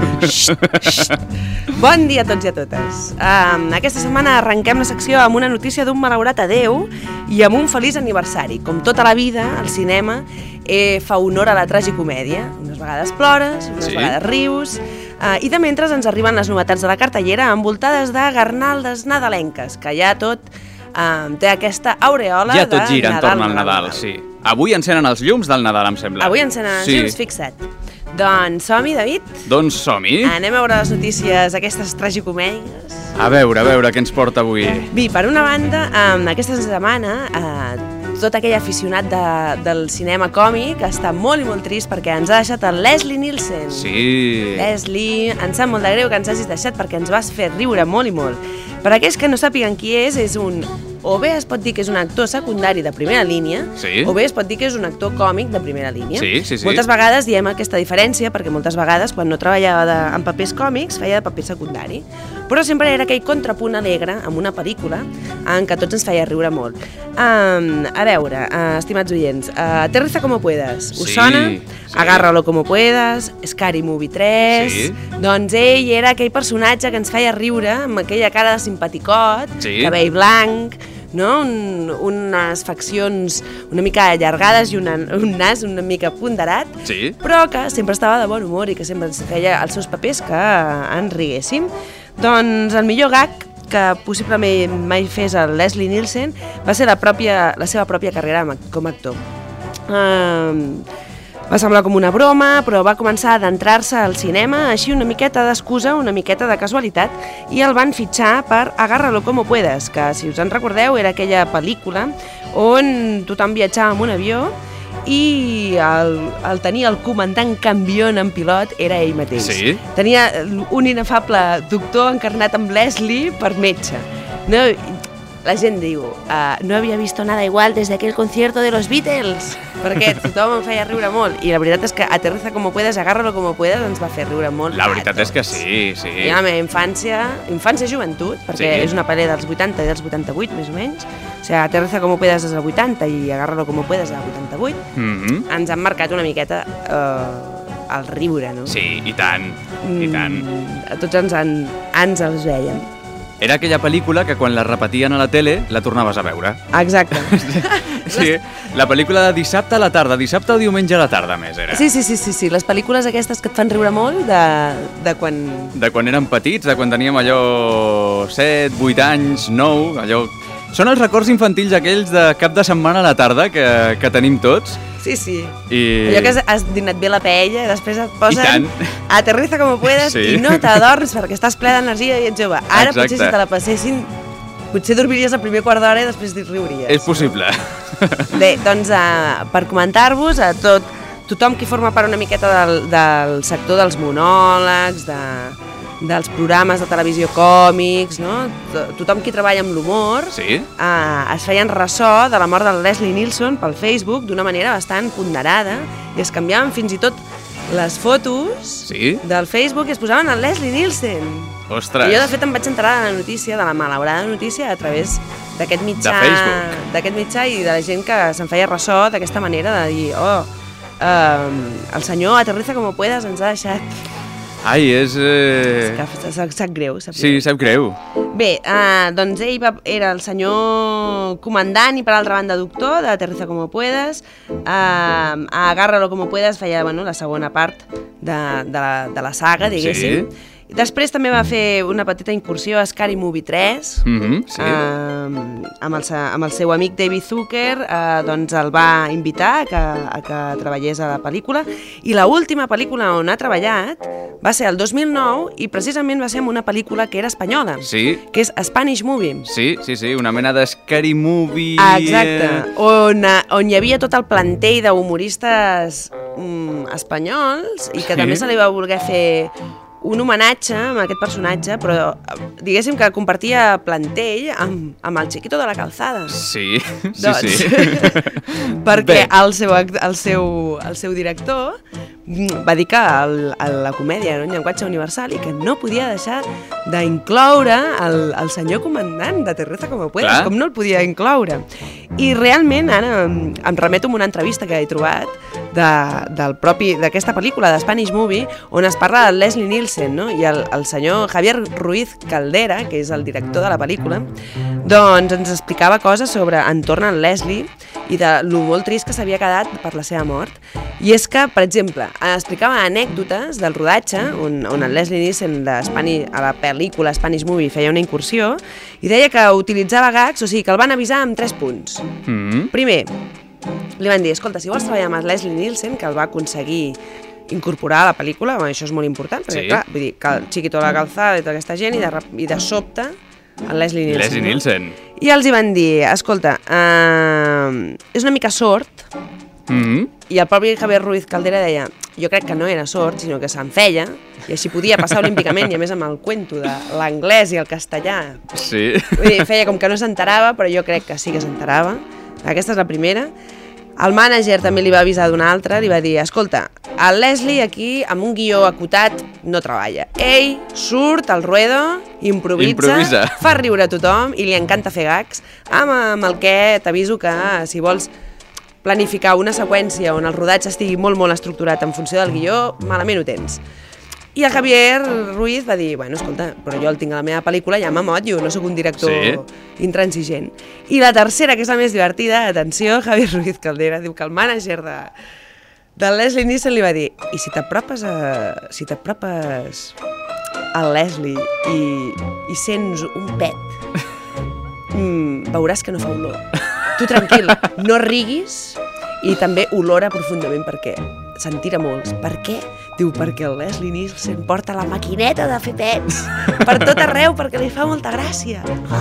Bon dia a tots i a totes. Um, aquesta setmana arrenquem la secció amb una notícia d'un malaurat adeu i amb un feliç aniversari. Com tota la vida, el cinema eh, fa honor a la tragicomèdia. Unes vegades plores, unes Sí. vegades rius. Uh, I de mentre ens arriben les novetats de la cartellera envoltades de garnaldes nadalenques, que ja tot uh, té aquesta aureola Ja tot de gira Nadal, entorn al Nadal, Nadal. sí. Avui encenen els llums del Nadal, em sembla. Avui encenen els Sí. llums, fixa't. Doncs som-hi, David. Doncs som-hi. Anem a veure les notícies, aquestes tragicomèdies. A veure, a veure, què ens porta avui? Bé, per una banda, eh, aquesta setmana, eh, tot aquell aficionat de, del cinema còmic està molt i molt trist perquè ens ha deixat el Leslie Nielsen. Sí. Leslie, ens sap molt de greu que ens hagis deixat perquè ens vas fer riure molt i molt. Per aquells que no sàpiguen qui és, és un... O bé es pot dir que és un actor secundari de primera línia, sí. o bé es pot dir que és un actor còmic de primera línia. Sí, sí, sí. Moltes vegades diem aquesta diferència, perquè moltes vegades, quan no treballava de, en papers còmics, feia de paper secundari. Però sempre era aquell contrapunt alegre amb una pel·lícula en què tots ens feia riure molt. Um, a veure, uh, estimats oients, uh, Aterriza como puedas, us Sí, sona? sí. Agárralo como puedas, Scary Movie tres... Sí. Doncs ell era aquell personatge que ens feia riure amb aquella cara de simpaticot, Sí. cabell blanc, no? Un, unes faccions una mica allargades i una, un nas una mica ponderat, Sí. però que sempre estava de bon humor i que sempre ens feia els seus papers que ens riguéssim. Doncs el millor gag que possiblement mai fes el Leslie Nielsen va ser la, pròpia, la seva pròpia carrera com a actor. Um, va semblar com una broma, però va començar a adentrar-se al cinema, així una miqueta d'excusa, una miqueta de casualitat, i el van fitxar per Agárralo como puedas, que, si us en recordeu, era aquella pel·lícula on tothom viatjava en un avió i el, el tenir el comandant Cambion en pilot era ell mateix. Sí. Tenia un inefable doctor encarnat amb Leslie per metge. No, la gent diu, uh, no havia vist nada igual des d'aquell concierto de los Beatles, perquè tothom em feia riure molt, i la veritat és que Aterriza como puedas, Agárralo como puedas ens va fer riure molt. La veritat és que sí, sí. I la meva infància, infància i joventut, perquè Sí. és una pel·li dels vuitanta i dels vuitanta-vuit, més o menys. O sigui, Aterriza como puedas és del vuitanta i Agárralo como puedas és del vuitanta-vuit. Mm-hmm. Ens han marcat una miqueta eh, el riure, no? Sí, i tant, i tant. Mm, a tots ens, en, ens els veiem. Era aquella pel·lícula que quan la repetien a la tele la tornaves a veure. Exacte. Sí, la pel·lícula de dissabte a la tarda, dissabte o diumenge a la tarda més era. Sí, sí, sí, sí, sí. Les pel·lícules aquestes que et fan riure molt de, de quan... De quan érem petits, de quan teníem allò set, vuit anys, nou, allò... Són els records infantils aquells de cap de setmana a la tarda que, que tenim tots. Sí, sí. I... Allò que has, has dinat bé la paella i després et posen Aterriza como puedas Sí. i no t'adorms perquè estàs ple d'energia i ets jove. Ara Exacte. potser si te la passessin, potser dormiries el primer quart d'hora i després riuries. És possible. Bé, doncs uh, per comentar-vos a tot, tothom qui forma part una miqueta del, del sector dels monòlegs, de, dels programes de televisió còmics, no? Tothom qui treballa amb l'humor, Sí? uh, es feien ressò de la mort del Leslie Nielsen pel Facebook d'una manera bastant ponderada i es canviaven fins i tot les fotos Sí? del Facebook i es posaven el Leslie Nielsen. Ostres. I jo, de fet, em vaig enterar de la notícia, de la malaurada notícia, a través d'aquest mitjà, De Facebook. d'aquest mitjà i de la gent que se'n feia ressò d'aquesta manera de dir, oh, uh, el senyor Aterriza como puedas ens ha deixat. Ai, és... Eh... És que sap, sap greu, sap Sí, greu. sap greu. Bé, uh, doncs ell va, era el senyor comandant i per altra banda doctor de Aterriza como puedas. Uh, a Agárralo como puedas feia, bueno, la segona part de, de, la, de la saga, diguéssim. Sí. Després també va fer una petita incursió a Scary Movie tres, Mm-hmm, sí. uh, amb, el, se- amb el seu amic David Zucker, uh, doncs el va invitar a que, a que treballés a la pel·lícula, i la última pel·lícula on ha treballat va ser el dos mil nou i precisament va ser en una pel·lícula que era espanyola, Sí, que és Spanish Movie. sí, sí, sí, una mena de scary movie... Ah, exacte, on, eh, on hi havia tot el plantell d'humoristes mm, espanyols i que Sí. també se li va voler fer un homenatge amb aquest personatge, però eh, diguéssim que compartia plantell amb, amb el Chiquito de la Calzada. Sí, sí, Doncs, sí. perquè Bé. el seu, act- el, seu, el seu director mm, va dir que el, el, la comèdia era un llenguatge universal i que no podia deixar d'incloure el, el senyor comandant de Terreza como puedas, Clar. com no el podia incloure. I realment ara em, em remeto a una entrevista que he trobat de, del propi d'aquesta pel·lícula de Spanish Movie on es parla del Leslie Nielsen, no? I el, el senyor Javier Ruiz Caldera, que és el director de la pel·lícula, doncs ens explicava coses sobre entorn al Leslie i de lo molt trist que s'havia quedat per la seva mort. I és que, per exemple, explicava anècdotes del rodatge on, on el Leslie Nielsen de Spanish, a la pel·lícula Spanish Movie feia una incursió i deia que utilitzava gags, o sigui, que el van avisar amb tres punts. Mm. Primer, li van dir, escolta, si vols treballar amb el Leslie Nielsen, que el va aconseguir incorporar a la pel·lícula, bueno, això és molt important, perquè Sí. clar, vull dir, que el Chiquito la Calzada i tota aquesta gent, i de, rep- i de sobte el Leslie Nielsen. Leslie no? Nielsen. I els hi van dir, escolta, uh, és una mica sord, Mm-hmm. i el propi Javier Ruiz Caldera deia, jo crec que no era sord, sinó que se'n feia, i així podia passar olímpicament, i a més amb el cuento de l'anglès i el castellà. Sí. Vull dir, feia com que no s'enterava, però jo crec que sí que s'enterava. Aquesta és la primera. El mànager també li va avisar d'una altra, li va dir, escolta, el Leslie aquí, amb un guió acotat, no treballa. Ell surt al ruedo, improvisa, Improvisa. fa riure a tothom i li encanta fer gags, amb, amb el que t'aviso que si vols planificar una seqüència on el rodatge estigui molt, molt estructurat en funció del guió, malament ho tens. I el Javier Ruiz va dir, bueno, escolta, però jo el tinc a la meva pel·lícula, ja m'amotllo, no sóc un director Sí. intransigent. I la tercera, que és la més divertida, atenció, Javier Ruiz Caldera, diu que el mànager de, del Leslie Nielsen li va dir, i si t'apropes a, si t'apropes al Leslie i, i sents un pet, mm, veuràs que no fa olor. Tu tranquil, no riguis i també olora profundament perquè se'n tira molts. Per què? Diu, perquè el Leslie Nielsen porta la maquineta de fer pets per tot arreu perquè li fa molta gràcia.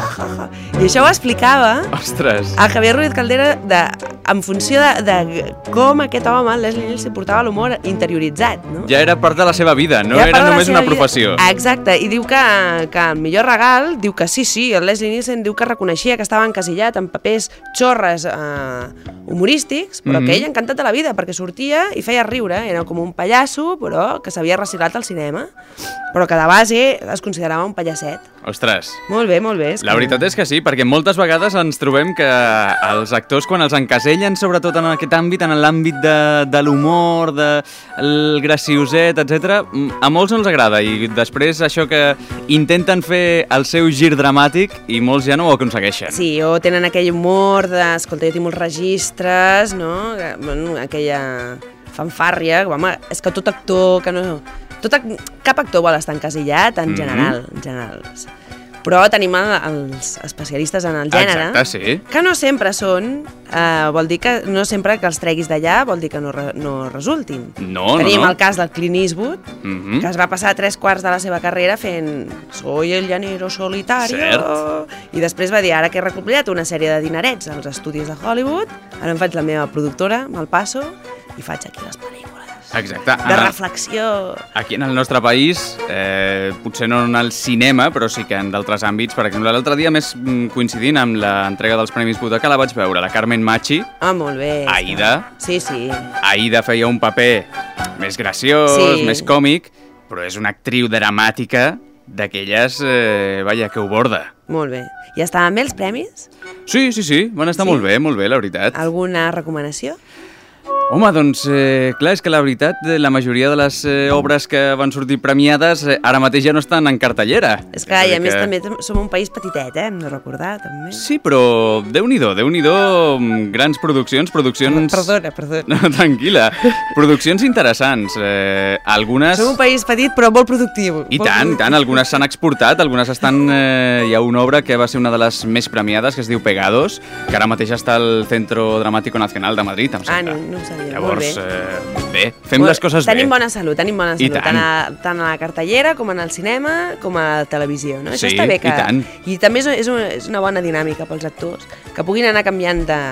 I això ho explicava Ostres. a Javier Ruiz Caldera de, en funció de, de com aquest home, el Leslie Nielsen, portava l'humor interioritzat, no? Ja era part de la seva vida, no Era era part de la només seva una vida. professió. Exacte, i diu que, que el millor regal, diu que sí, sí, el Leslie Nielsen diu que reconeixia que estava encasillat en papers xorres eh, humorístics, però Mhm. que ell encantat de la vida, perquè sortia i feia riure, era com un pallasso, però que s'havia recilat al cinema, però que de base es considerava un pallasset. Ostres. Molt bé, molt bé. És La que- veritat és que sí, perquè moltes vegades ens trobem que els actors, quan els encasellen, sobretot en aquest àmbit, en l'àmbit de, de l'humor, del gracioset, etcètera, a molts no els agrada, i després això que intenten fer el seu gir dramàtic i molts ja no ho aconsegueixen. Sí, o tenen aquell humor de, escolta, jo tinc molts registres, no? Que, bueno, aquella fanfàrria, home, és que tot actor que no... Tot, ac- cap actor vol estar encasillat en Mhm. general, en general. Però tenim el- els especialistes en el gènere, Exacte, sí. que no sempre són, eh, vol dir que no sempre que els treguis d'allà vol dir que no, re, no resultin. No, Tenim no, no. el cas del Clint Eastwood, Mhm. que es va passar tres quarts de la seva carrera fent Soy el llanero solitario, Cert. i després va dir, ara que he recopilat una sèrie de dinerets als estudis de Hollywood, ara em faig la meva productora, me'l passo, i faig aquí les pel·lícules. Exacte. De Ah, reflexió. Aquí en el nostre país, eh, potser no en el cinema, però sí que en d'altres àmbits. Per exemple, l'altre dia, més mm, coincidint amb l'entrega dels Premis Butaca, la vaig veure, la Carmen Machi, Ah, molt bé. Aida. Sí, sí. Aida feia un paper més graciós, Sí. més còmic, però és una actriu dramàtica d'aquelles, eh, vaja, que ho borda. Molt bé. I estaven bé els premis? Sí, sí, sí, van estar Sí? molt bé, molt bé, la veritat. Alguna recomanació? Home, doncs, eh, clar, és que la veritat, eh, la majoria de les eh, obres que van sortir premiades eh, ara mateix ja no estan en cartellera. És clar, a i dir a més que- també t- som un país petitet, eh? Hem de recordar, també. Sí, però Déu-n'hi-do, Déu-n'hi-do, mm, grans produccions, produccions... Perdona, perdona. No, tranquil·la. Produccions interessants. Eh, algunes... Som un país petit però molt productiu. I molt tant, i productiu. tant, algunes s'han exportat, algunes estan... Eh, hi ha una obra que va ser una de les més premiades, que es diu Pegados, que ara mateix està al Centro Dramático Nacional de Madrid, em Ah, sembla. no, no ho sabia. Llavors, molt bé. eh, bé, fem Molt- les coses tenim bé. bona salut, tenim bona I salut, tant. tant a, tant a la cartellera com en el cinema com a la televisió, no? Això Sí, està bé que... i tant. I també és, és, una, és una bona dinàmica pels actors, que puguin anar canviant de,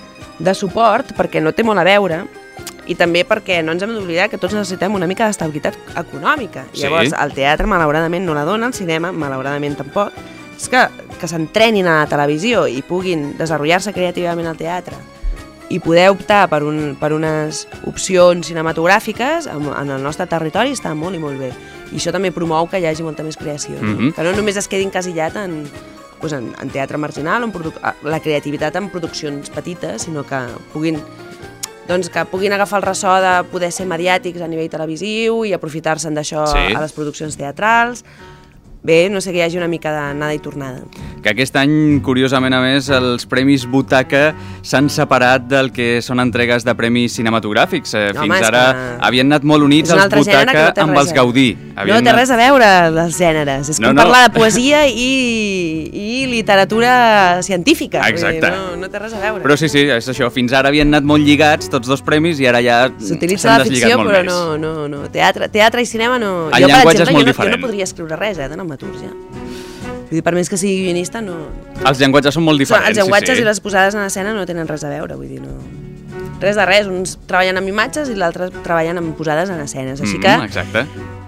de suport, perquè no té molt a veure, i també perquè no ens hem d'oblidar que tots necessitem una mica d'estabilitat econòmica. Sí. Llavors, el teatre, malauradament, no la dona, el cinema, malauradament, tampoc. És que, que s'entrenin a la televisió i puguin desenvolupar-se creativament al teatre i poder optar per, un, per unes opcions cinematogràfiques en, en el nostre territori està molt i molt bé. I això també promou que hi hagi molta més creació. No? Mhm. Que no només es quedi encasillat en, doncs en, en teatre marginal, en produ- la creativitat en produccions petites, sinó que puguin, doncs, que puguin agafar el ressò de poder ser mediàtics a nivell televisiu i aprofitar-se'n d'això Sí. a les produccions teatrals. Bé, no sé, que hi hagi una mica d'anada i tornada. que aquest any, curiosament a més, els Premis Butaca s'han separat del que són entregues de premis cinematogràfics. Eh, No, Fins home, és ara que havien anat molt units és un els altre gènere que Butaca no té amb res els a- Gaudí. No Havien té anat- res a veure els gèneres, és No, com no. parlar de poesia i, i literatura científica. Vull dir, Exacte. No, no té res a veure. Però sí, sí, és això. Fins ara havien anat molt lligats tots dos premis i ara ja S'utilitza s'han la deslligat ficció, molt però més. no, no, no. Teatre, teatre i cinema no... El jo, per llenguatge és exemple, molt jo no, jo diferent. no podria escriure res, eh, de dramaturgia. Vull dir, per més que sigui guionista, no... Els llenguatges són molt diferents, Els llenguatges sí, sí. i les posades en escena no tenen res a veure, vull dir, no... Res de res, uns treballen amb imatges i l'altre treballen amb posades en escenes, així que... Mm, exacte.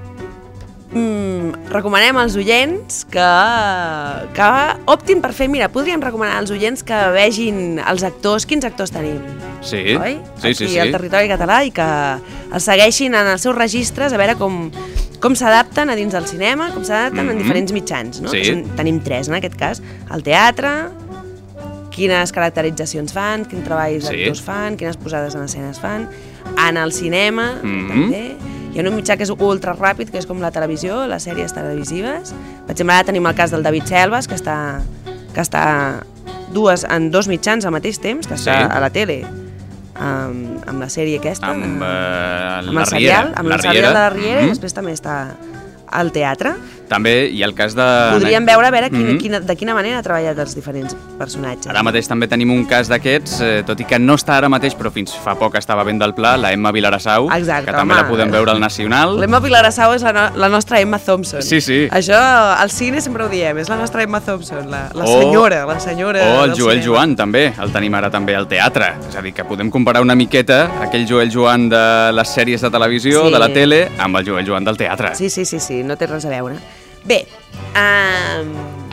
Mm, recomanem als oients que, que optin per fer... Mira, podríem recomanar als oients que vegin els actors, quins actors tenim, Sí, oi? sí, Aquí sí, sí. al territori català, i que els segueixin en els seus registres a veure com, com s'adapten a dins del cinema, com s'adapten Mhm. en diferents mitjans, no? Sí. Que són, tenim tres, en aquest cas. El teatre, quines caracteritzacions fan, quins treballs Sí. d'actors fan, quines posades en escenes fan. En el cinema, Mhm. també. Hi ha un mitjà que és ultra ràpid, que és com la televisió, les sèries televisives. Per exemple, ara tenim el cas del David Selves, que està, que està dues, en dos mitjans al mateix temps, que està Sí. a la tele, amb, amb la sèrie aquesta, Amb, de- eh, amb la el serial, Riera, amb la el serial de Riera. la Riera, Mhm. i després també està al teatre. També hi ha el cas de... Podríem veure a veure quin, Mhm. quina, de quina manera ha treballat els diferents personatges. Ara mateix també tenim un cas d'aquests, eh, tot i que no està ara mateix, però fins fa poc estava ben del pla, la Emma Vilarassau, Exacte, que també home. la podem veure al Nacional. L'Emma Vilarassau és la, no, la nostra Emma Thompson. Sí, sí. Això, al cine sempre ho diem, és la nostra Emma Thompson, la, la O- senyora, la senyora O el del Joel cinema. Joan, també, el tenim ara també al teatre. És a dir, que podem comparar una miqueta aquell Joel Joan de les sèries de televisió, Sí. de la tele, amb el Joel Joan del teatre. Sí, sí, sí, sí, no té res a veure. Bé, um,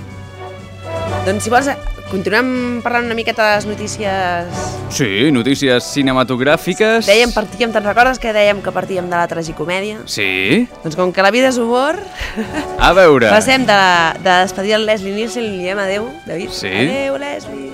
doncs si vols, continuem parlant una miqueta de les notícies. Sí, notícies cinematogràfiques. Dèiem, partíem, te'n recordes que dèiem que partíem de la tragicomèdia? Sí? Doncs com que la vida és humor, A veure. passem de, de despedir el Leslie Nielsen i li diem adeu, David. Sí. Adeu, Leslie.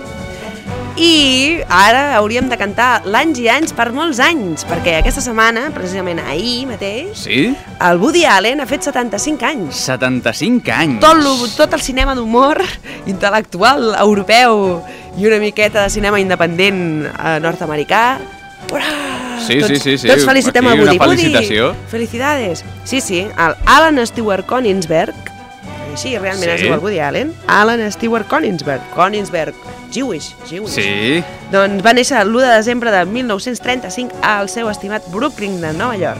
I ara hauríem de cantar l'anys i anys per molts anys, perquè aquesta setmana, precisament ahir mateix, Sí? el Woody Allen ha fet setanta-cinc anys. setanta-cinc anys. Tot, lo, tot el cinema d'humor intel·lectual europeu i una miqueta de cinema independent eh, nord-americà. Ura! Sí, tots, sí, sí, sí. Tots felicitem Aquí el Woody. una felicitació. Woody, felicidades. Sí, sí, el Alan Stewart Konigsberg, així realment Sí. es diu el Woody Allen, Alan Stewart Konigsberg, Konigsberg, Jewish, Jewish. Sí. Doncs va néixer l'u de desembre de mil nou-cents trenta-cinc al seu estimat Brooklyn de Nova York.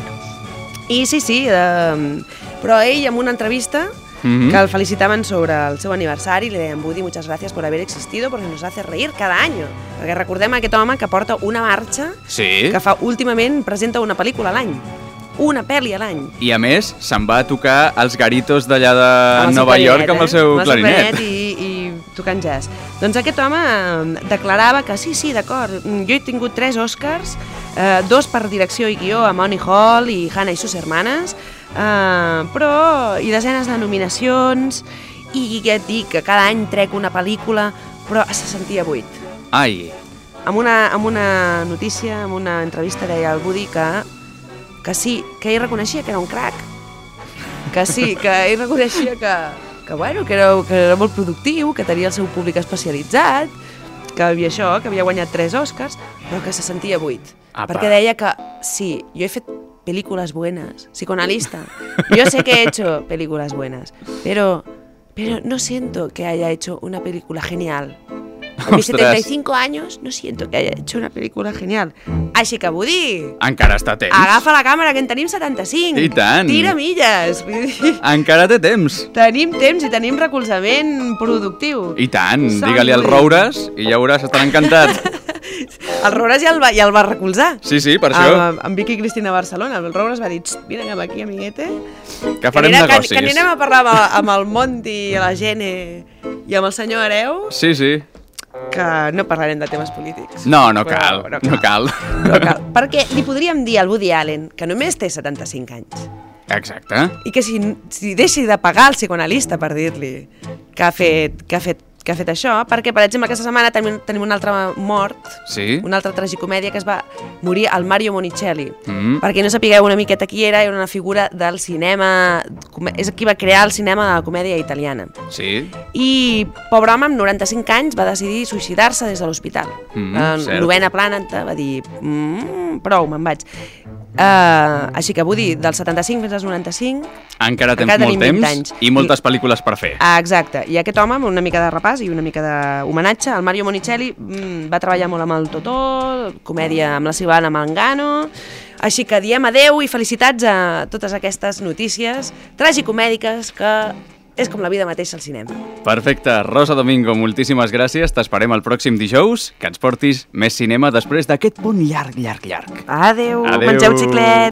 I sí, sí, eh, però ell en una entrevista Mhm. que el felicitaven sobre el seu aniversari, li deien: Woody, muchas gracias por haber existido porque nos hace reír cada año. Perquè recordem aquest home que porta una marxa Sí. que fa últimament presenta una pel·lícula a l'any. Una pel·li a l'any. I a més, se'n va a tocar als garitos d'allà Amb de el seu Nova clarinet, York amb eh? el seu Amb el seu clarinet. clarinet i, i tocant jazz. Doncs aquest home eh, declarava que sí, sí, d'acord, jo he tingut tres Oscars, eh, dos per direcció i guió a Money Hall i Hannah i sus hermanes, eh, però i desenes de nominacions, i ja et dic que cada any trec una pel·lícula, però se sentia buit. Ai, Amb una, amb una notícia, amb una entrevista, deia el Woody que, que sí, que ell reconeixia que era un crac, que sí, que ell reconeixia que, que, bueno, que, era, que era molt productiu, que tenia el seu públic especialitzat, que havia això, que havia guanyat tres Oscars, però que se sentia buit. Apa. Perquè deia que sí, jo he fet películas buenas, psicoanalista, yo sé que he hecho películas buenas, pero, pero no siento que haya hecho una película genial. A mis Ostres. setenta y cinco años no siento que haya hecho una pel·lícula genial. Així que, Woody, encara està a temps. agafa la càmera, que en tenim setanta-cinc. I tant. Tira milles. Vull dir, Encara té temps. tenim temps i tenim recolzament productiu. I tant, Som digue-li al Woody. Roures i ja veuràs, estarà encantat. El Roures ja el va, ja el va recolzar. Sí, sí, per això, Amb, amb Vicky Cristina a Barcelona. El Roures va dir: "Xt, vine cap aquí, amiguete. que farem anirem, negocis. Que, que anirem a parlar amb, amb el Monti, i la Gene i amb el senyor Hereu, Sí, sí. que no parlarem de temes polítics. No, no Però cal, no cal. No cal. Perquè li podríem dir al Woody Allen que només té setanta-cinc anys Exacte. i que si, si deixi de pagar el psicoanalista per dir-li que ha fet, que ha fet que ha fet això, perquè, per exemple, aquesta setmana tenim, tenim un altre mort, Sí? una altra tragicomèdia que es va morir, el Mario Monicelli. Mm. Per qui no sapigueu una miqueta qui era, era una figura del cinema, és qui va crear el cinema de la comèdia italiana. Sí? I, pobre home, amb noranta-cinc anys, va decidir suïcidar-se des de l'hospital. Mm, en cert. novena planta va dir, mm, prou, me'n vaig. Uh, així que vull dir, dels setanta-cinc fins als noranta-cinc... Encara tens encara molt tenim vint temps anys. i moltes pel·lícules per fer. Ah, exacte. I aquest home, amb una mica de repàs i una mica d'homenatge, el Mario Monicelli mm, va treballar molt amb el Totó, comèdia amb la Silvana Mangano... Així que diem adeu i felicitats a totes aquestes notícies tragicomèdiques que és com la vida mateixa al cinema. Perfecte. Rosa Domingo, moltíssimes gràcies. T'esperem el pròxim dijous, que ens portis més cinema després d'aquest punt llarg, llarg, llarg. Adeu, Adeu. mengeu xiclet!